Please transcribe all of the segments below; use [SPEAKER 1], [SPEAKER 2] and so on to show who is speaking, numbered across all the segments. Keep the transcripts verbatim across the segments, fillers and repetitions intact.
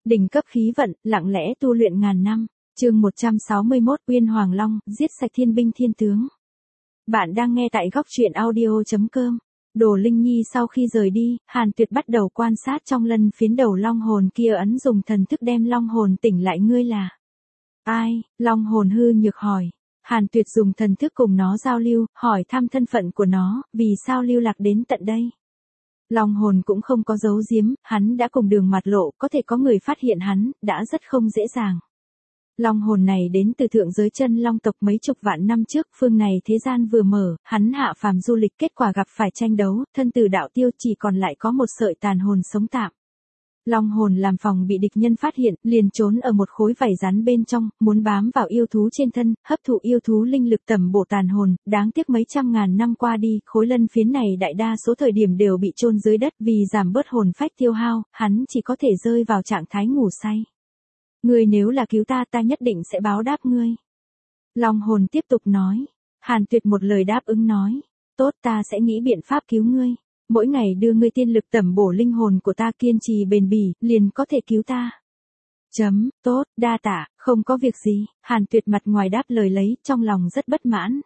[SPEAKER 1] Đỉnh cấp khí vận, lặng lẽ tu luyện ngàn năm. Chương một trăm sáu mươi mốt, Uyên Hoàng Long, giết sạch thiên binh thiên tướng. Bạn đang nghe tại góc truyện audio chấm com. Đồ Linh Nhi sau khi rời đi, Hàn Tuyệt bắt đầu quan sát trong lân phiến đầu long hồn kia, ấn dùng thần thức đem long hồn tỉnh lại. Ngươi là ai? Long hồn hư nhược hỏi. Hàn Tuyệt dùng thần thức cùng nó giao lưu, hỏi thăm thân phận của nó, vì sao lưu lạc đến tận đây. Long hồn cũng không có giấu giếm, hắn đã cùng đường mặt lộ, có thể có người phát hiện hắn, đã rất không dễ dàng. Long hồn này đến từ thượng giới chân long tộc mấy chục vạn năm trước, phương này thế gian vừa mở, hắn hạ phàm du lịch, kết quả gặp phải tranh đấu, thân tử đạo tiêu, chỉ còn lại có một sợi tàn hồn sống tạm. Long hồn làm phòng bị địch nhân phát hiện, liền trốn ở một khối vảy rắn bên trong, muốn bám vào yêu thú trên thân, hấp thụ yêu thú linh lực tẩm bổ tàn hồn, đáng tiếc mấy trăm ngàn năm qua đi, khối lân phiến này đại đa số thời điểm đều bị chôn dưới đất, vì giảm bớt hồn phách tiêu hao, hắn chỉ có thể rơi vào trạng thái ngủ say. Ngươi nếu là cứu ta, ta nhất định sẽ báo đáp ngươi. Long hồn tiếp tục nói. Hàn Tuyệt một lời đáp ứng nói. Tốt, ta sẽ nghĩ biện pháp cứu ngươi. Mỗi ngày đưa ngươi tiên lực tẩm bổ linh hồn của ta, kiên trì bền bỉ, liền có thể cứu ta. Chấm, tốt, đa tạ, không có việc gì. Hàn Tuyệt mặt ngoài đáp lời lấy, trong lòng rất bất mãn.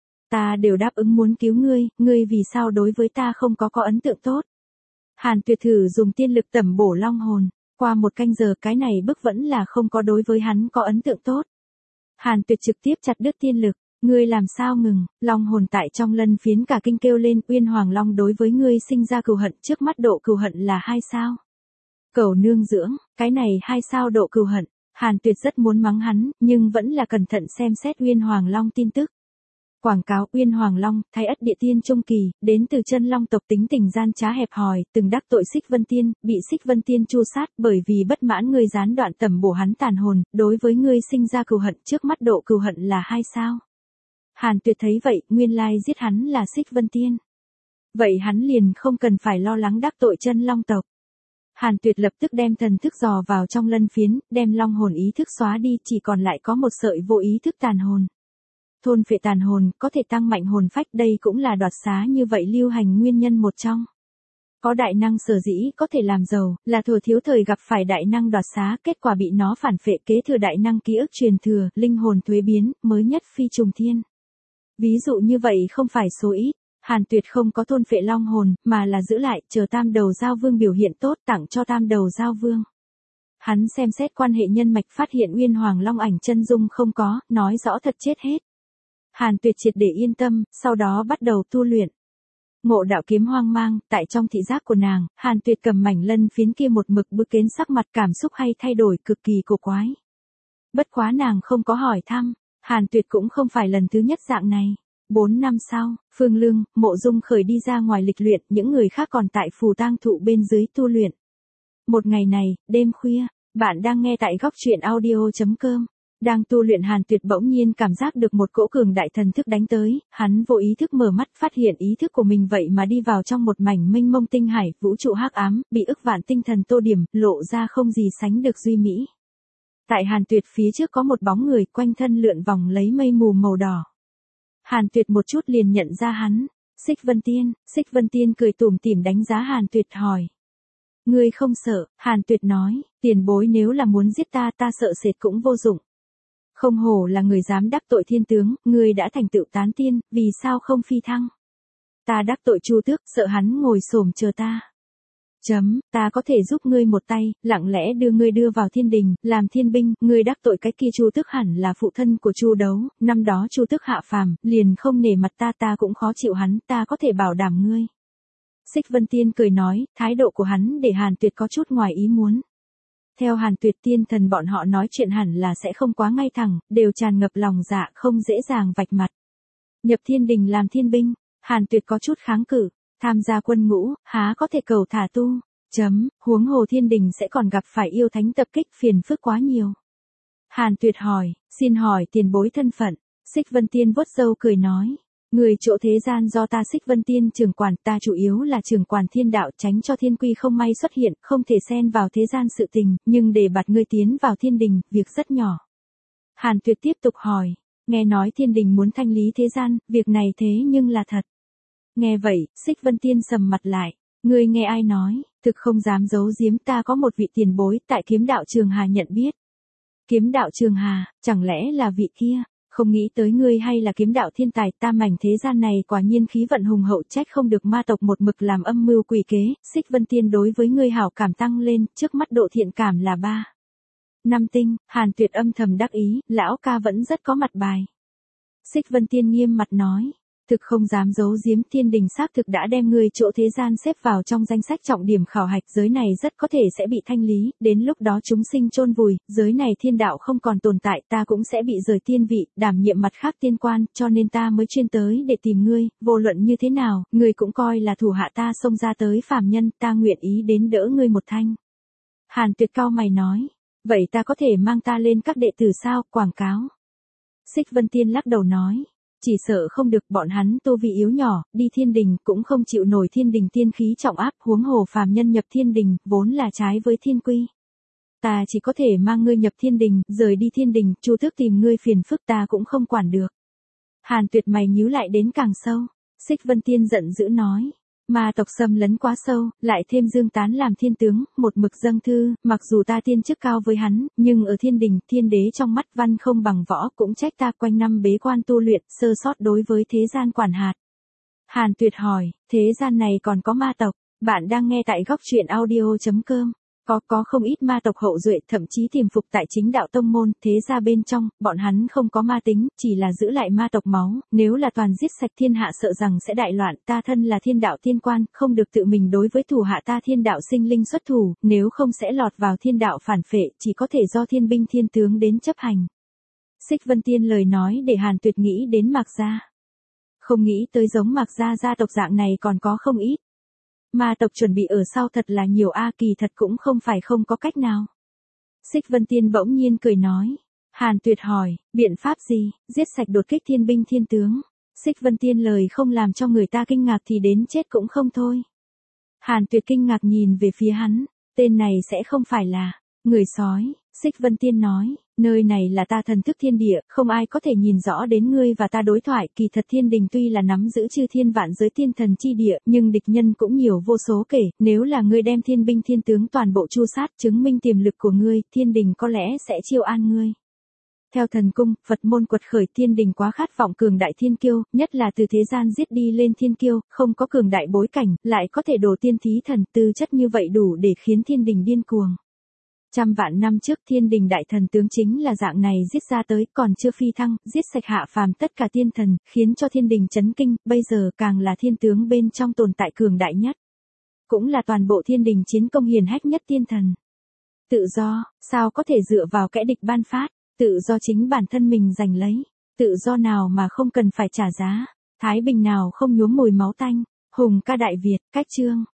[SPEAKER 1] Ta đều đáp ứng muốn cứu ngươi, ngươi vì sao đối với ta không có có ấn tượng tốt. Hàn Tuyệt thử dùng tiên lực tẩm bổ long hồn. Qua một canh giờ, cái này bức vẫn là không có đối với hắn có ấn tượng tốt. Hàn Tuyệt trực tiếp chặt đứt tiên lực. Ngươi làm sao ngừng? Long hồn tại trong lân phiến cả kinh kêu lên. Uyên Hoàng Long đối với ngươi sinh ra cừu hận, trước mắt độ cừu hận là hai sao. Cầu nương dưỡng, cái này hai sao độ cừu hận. Hàn Tuyệt rất muốn mắng hắn, nhưng vẫn là cẩn thận xem xét Uyên Hoàng Long tin tức. Quảng cáo: Uyên Hoàng Long, Thái Ất Địa Tiên trung kỳ, đến từ chân long tộc, tính tình gian trá hẹp hòi, từng đắc tội Xích Vân Tiên, bị Xích Vân Tiên tru sát, bởi vì bất mãn ngươi gián đoạn tẩm bổ hắn tàn hồn, đối với ngươi sinh ra cừu hận, trước mắt độ cừu hận là hai sao. Hàn Tuyệt thấy vậy, nguyên lai giết hắn là Xích Vân Tiên. Vậy hắn liền không cần phải lo lắng đắc tội chân long tộc. Hàn Tuyệt lập tức đem thần thức dò vào trong lân phiến, đem long hồn ý thức xóa đi, chỉ còn lại có một sợi vô ý thức tàn hồn. Thôn phệ tàn hồn, có thể tăng mạnh hồn phách, đây cũng là đoạt xá như vậy lưu hành nguyên nhân một trong. Có đại năng sở dĩ có thể làm giàu, là thừa thiếu thời gặp phải đại năng đoạt xá, kết quả bị nó phản phệ, kế thừa đại năng ký ức truyền thừa, linh hồn thuế biến, mới nhất phi trùng thiên. Ví dụ như vậy không phải số ít. Hàn Tuyệt không có thôn phệ long hồn, mà là giữ lại, chờ tam đầu giao vương biểu hiện tốt, tặng cho tam đầu giao vương. Hắn xem xét quan hệ nhân mạch, phát hiện Uyên Hoàng Long ảnh chân dung không có, nói rõ thật chết hết. Hàn Tuyệt triệt để yên tâm, sau đó bắt đầu tu luyện. Ngộ đạo kiếm hoang mang, tại trong thị giác của nàng, Hàn Tuyệt cầm mảnh lân phiến kia một mực bức kến sắc mặt, cảm xúc hay thay đổi, cực kỳ cổ quái. Bất quá nàng không có hỏi thăm, Hàn Tuyệt cũng không phải lần thứ nhất dạng này. Bốn năm sau, Phương Lương, Mộ Dung khởi đi ra ngoài lịch luyện, những người khác còn tại phù tang thụ bên dưới tu luyện. Một ngày này, đêm khuya, bạn đang nghe tại góc truyện audio chấm com. Đang tu luyện, Hàn Tuyệt bỗng nhiên cảm giác được một cỗ cường đại thần thức đánh tới, hắn vô ý thức mở mắt, phát hiện ý thức của mình vậy mà đi vào trong một mảnh mênh mông tinh hải, vũ trụ hắc ám, bị ức vạn tinh thần tô điểm, lộ ra không gì sánh được duy mỹ. Tại Hàn Tuyệt phía trước có một bóng người, quanh thân lượn vòng lấy mây mù màu đỏ. Hàn Tuyệt một chút liền nhận ra hắn, Xích Vân Tiên. Xích Vân Tiên cười tủm tỉm đánh giá Hàn Tuyệt hỏi. Ngươi không sợ? Hàn Tuyệt nói, tiền bối nếu là muốn giết ta, ta sợ sệt cũng vô dụng. Không hổ là người dám đắc tội thiên tướng, ngươi đã thành tựu tán tiên, vì sao không phi thăng? Ta đắc tội Chu Tước, sợ hắn ngồi xổm chờ ta. Chấm, ta có thể giúp ngươi một tay, lặng lẽ đưa ngươi đưa vào thiên đình, làm thiên binh, ngươi đắc tội cái kia Chu Tước hẳn là phụ thân của Chu Đấu, năm đó Chu Tước hạ phàm, liền không nể mặt ta, ta cũng khó chịu hắn, ta có thể bảo đảm ngươi. Xích Vân Tiên cười nói, thái độ của hắn để Hàn Tuyệt có chút ngoài ý muốn. Theo Hàn Tuyệt, tiên thần bọn họ nói chuyện hẳn là sẽ không quá ngay thẳng, đều tràn ngập lòng dạ, không dễ dàng vạch mặt. Nhập thiên đình làm thiên binh, Hàn Tuyệt có chút kháng cự, tham gia quân ngũ, há có thể cầu thả tu. Chấm, huống hồ thiên đình sẽ còn gặp phải yêu thánh tập kích, phiền phức quá nhiều. Hàn Tuyệt hỏi, xin hỏi tiền bối thân phận. Xích Vân Tiên vuốt râu cười nói. Người chỗ thế gian do ta Xích Vân Tiên trưởng quản, ta chủ yếu là trưởng quản thiên đạo, tránh cho thiên quy không may xuất hiện, không thể xen vào thế gian sự tình, nhưng để bạt ngươi tiến vào thiên đình, việc rất nhỏ. Hàn Tuyệt tiếp tục hỏi, nghe nói thiên đình muốn thanh lý thế gian, việc này thế nhưng là thật. Nghe vậy, Xích Vân Tiên sầm mặt lại, ngươi nghe ai nói? Thực không dám giấu giếm, ta có một vị tiền bối tại kiếm đạo Trường Hà nhận biết. Kiếm đạo Trường Hà, chẳng lẽ là vị kia? Không nghĩ tới ngươi hay là kiếm đạo thiên tài, ta mảnh thế gian này quả nhiên khí vận hùng hậu, trách không được ma tộc một mực làm âm mưu quỷ kế. Xích Vân Tiên đối với ngươi hảo cảm tăng lên, trước mắt độ thiện cảm là ba. Năm tinh. Hàn Tuyệt âm thầm đắc ý, lão ca vẫn rất có mặt bài. Xích Vân Tiên nghiêm mặt nói, thực không dám giấu giếm, thiên đình xác thực đã đem ngươi chỗ thế gian xếp vào trong danh sách trọng điểm khảo hạch, giới này rất có thể sẽ bị thanh lý, đến lúc đó chúng sinh chôn vùi, giới này thiên đạo không còn tồn tại, ta cũng sẽ bị rời tiên vị, đảm nhiệm mặt khác tiên quan, cho nên ta mới chuyên tới để tìm ngươi, vô luận như thế nào, ngươi cũng coi là thủ hạ ta xông ra tới phàm nhân, ta nguyện ý đến đỡ ngươi một thanh. Hàn Tuyệt cau mày nói, vậy ta có thể mang ta lên các đệ tử sao, quảng cáo. Xích Vân Tiên lắc đầu nói, chỉ sợ không được, bọn hắn tu vi yếu nhỏ, đi thiên đình cũng không chịu nổi thiên đình tiên khí trọng áp, huống hồ phàm nhân nhập thiên đình, vốn là trái với thiên quy. Ta chỉ có thể mang ngươi nhập thiên đình, rời đi thiên đình, Chu Tước tìm ngươi phiền phức ta cũng không quản được. Hàn Tuyệt mày nhíu lại đến càng sâu. Xích Vân Tiên giận dữ nói, ma tộc xâm lấn quá sâu, lại thêm Dương Tán làm thiên tướng, một mực dâng thư, mặc dù ta tiên chức cao với hắn, nhưng ở thiên đình, thiên đế trong mắt văn không bằng võ, cũng trách ta quanh năm bế quan tu luyện, sơ sót đối với thế gian quản hạt. Hàn Tuyệt hỏi, thế gian này còn có ma tộc? Bạn đang nghe tại góc truyện audio chấm com. Có có không ít ma tộc hậu duệ, thậm chí tiềm phục tại chính đạo tông môn, thế ra bên trong, bọn hắn không có ma tính, chỉ là giữ lại ma tộc máu, nếu là toàn giết sạch thiên hạ sợ rằng sẽ đại loạn, ta thân là thiên đạo tiên quan, không được tự mình đối với thủ hạ ta thiên đạo sinh linh xuất thủ, nếu không sẽ lọt vào thiên đạo phản phệ, chỉ có thể do thiên binh thiên tướng đến chấp hành. Xích Vân Tiên lời nói để Hàn Tuyệt nghĩ đến Mạc Gia. Không nghĩ tới giống Mạc Gia gia tộc dạng này còn có không ít. Ma tộc chuẩn bị ở sau thật là nhiều a, kỳ thật cũng không phải không có cách nào. Xích Vân Tiên bỗng nhiên cười nói. Hàn Tuyệt hỏi, biện pháp gì, giết sạch đột kích thiên binh thiên tướng. Xích Vân Tiên lời không làm cho người ta kinh ngạc thì đến chết cũng không thôi. Hàn Tuyệt kinh ngạc nhìn về phía hắn, tên này sẽ không phải là người sói. Xích Vân Tiên nói, nơi này là ta thần thức thiên địa, không ai có thể nhìn rõ đến ngươi và ta đối thoại, kỳ thật thiên đình tuy là nắm giữ chư thiên vạn giới thiên thần chi địa, nhưng địch nhân cũng nhiều vô số kể, nếu là ngươi đem thiên binh thiên tướng toàn bộ chu sát, chứng minh tiềm lực của ngươi, thiên đình có lẽ sẽ chiêu an ngươi. Theo thần cung, Phật môn quật khởi, thiên đình quá khát vọng cường đại thiên kiêu, nhất là từ thế gian giết đi lên thiên kiêu, không có cường đại bối cảnh, lại có thể đổ tiên thí thần, tư chất như vậy đủ để khiến thiên đình điên cuồng. Trăm vạn năm trước thiên đình đại thần tướng chính là dạng này giết ra tới, còn chưa phi thăng, giết sạch hạ phàm tất cả tiên thần, khiến cho thiên đình chấn kinh, bây giờ càng là thiên tướng bên trong tồn tại cường đại nhất. Cũng là toàn bộ thiên đình chiến công hiển hách nhất tiên thần. Tự do, sao có thể dựa vào kẻ địch ban phát, tự do chính bản thân mình giành lấy, tự do nào mà không cần phải trả giá, thái bình nào không nhuốm mùi máu tanh, hùng ca đại Việt, cách chương.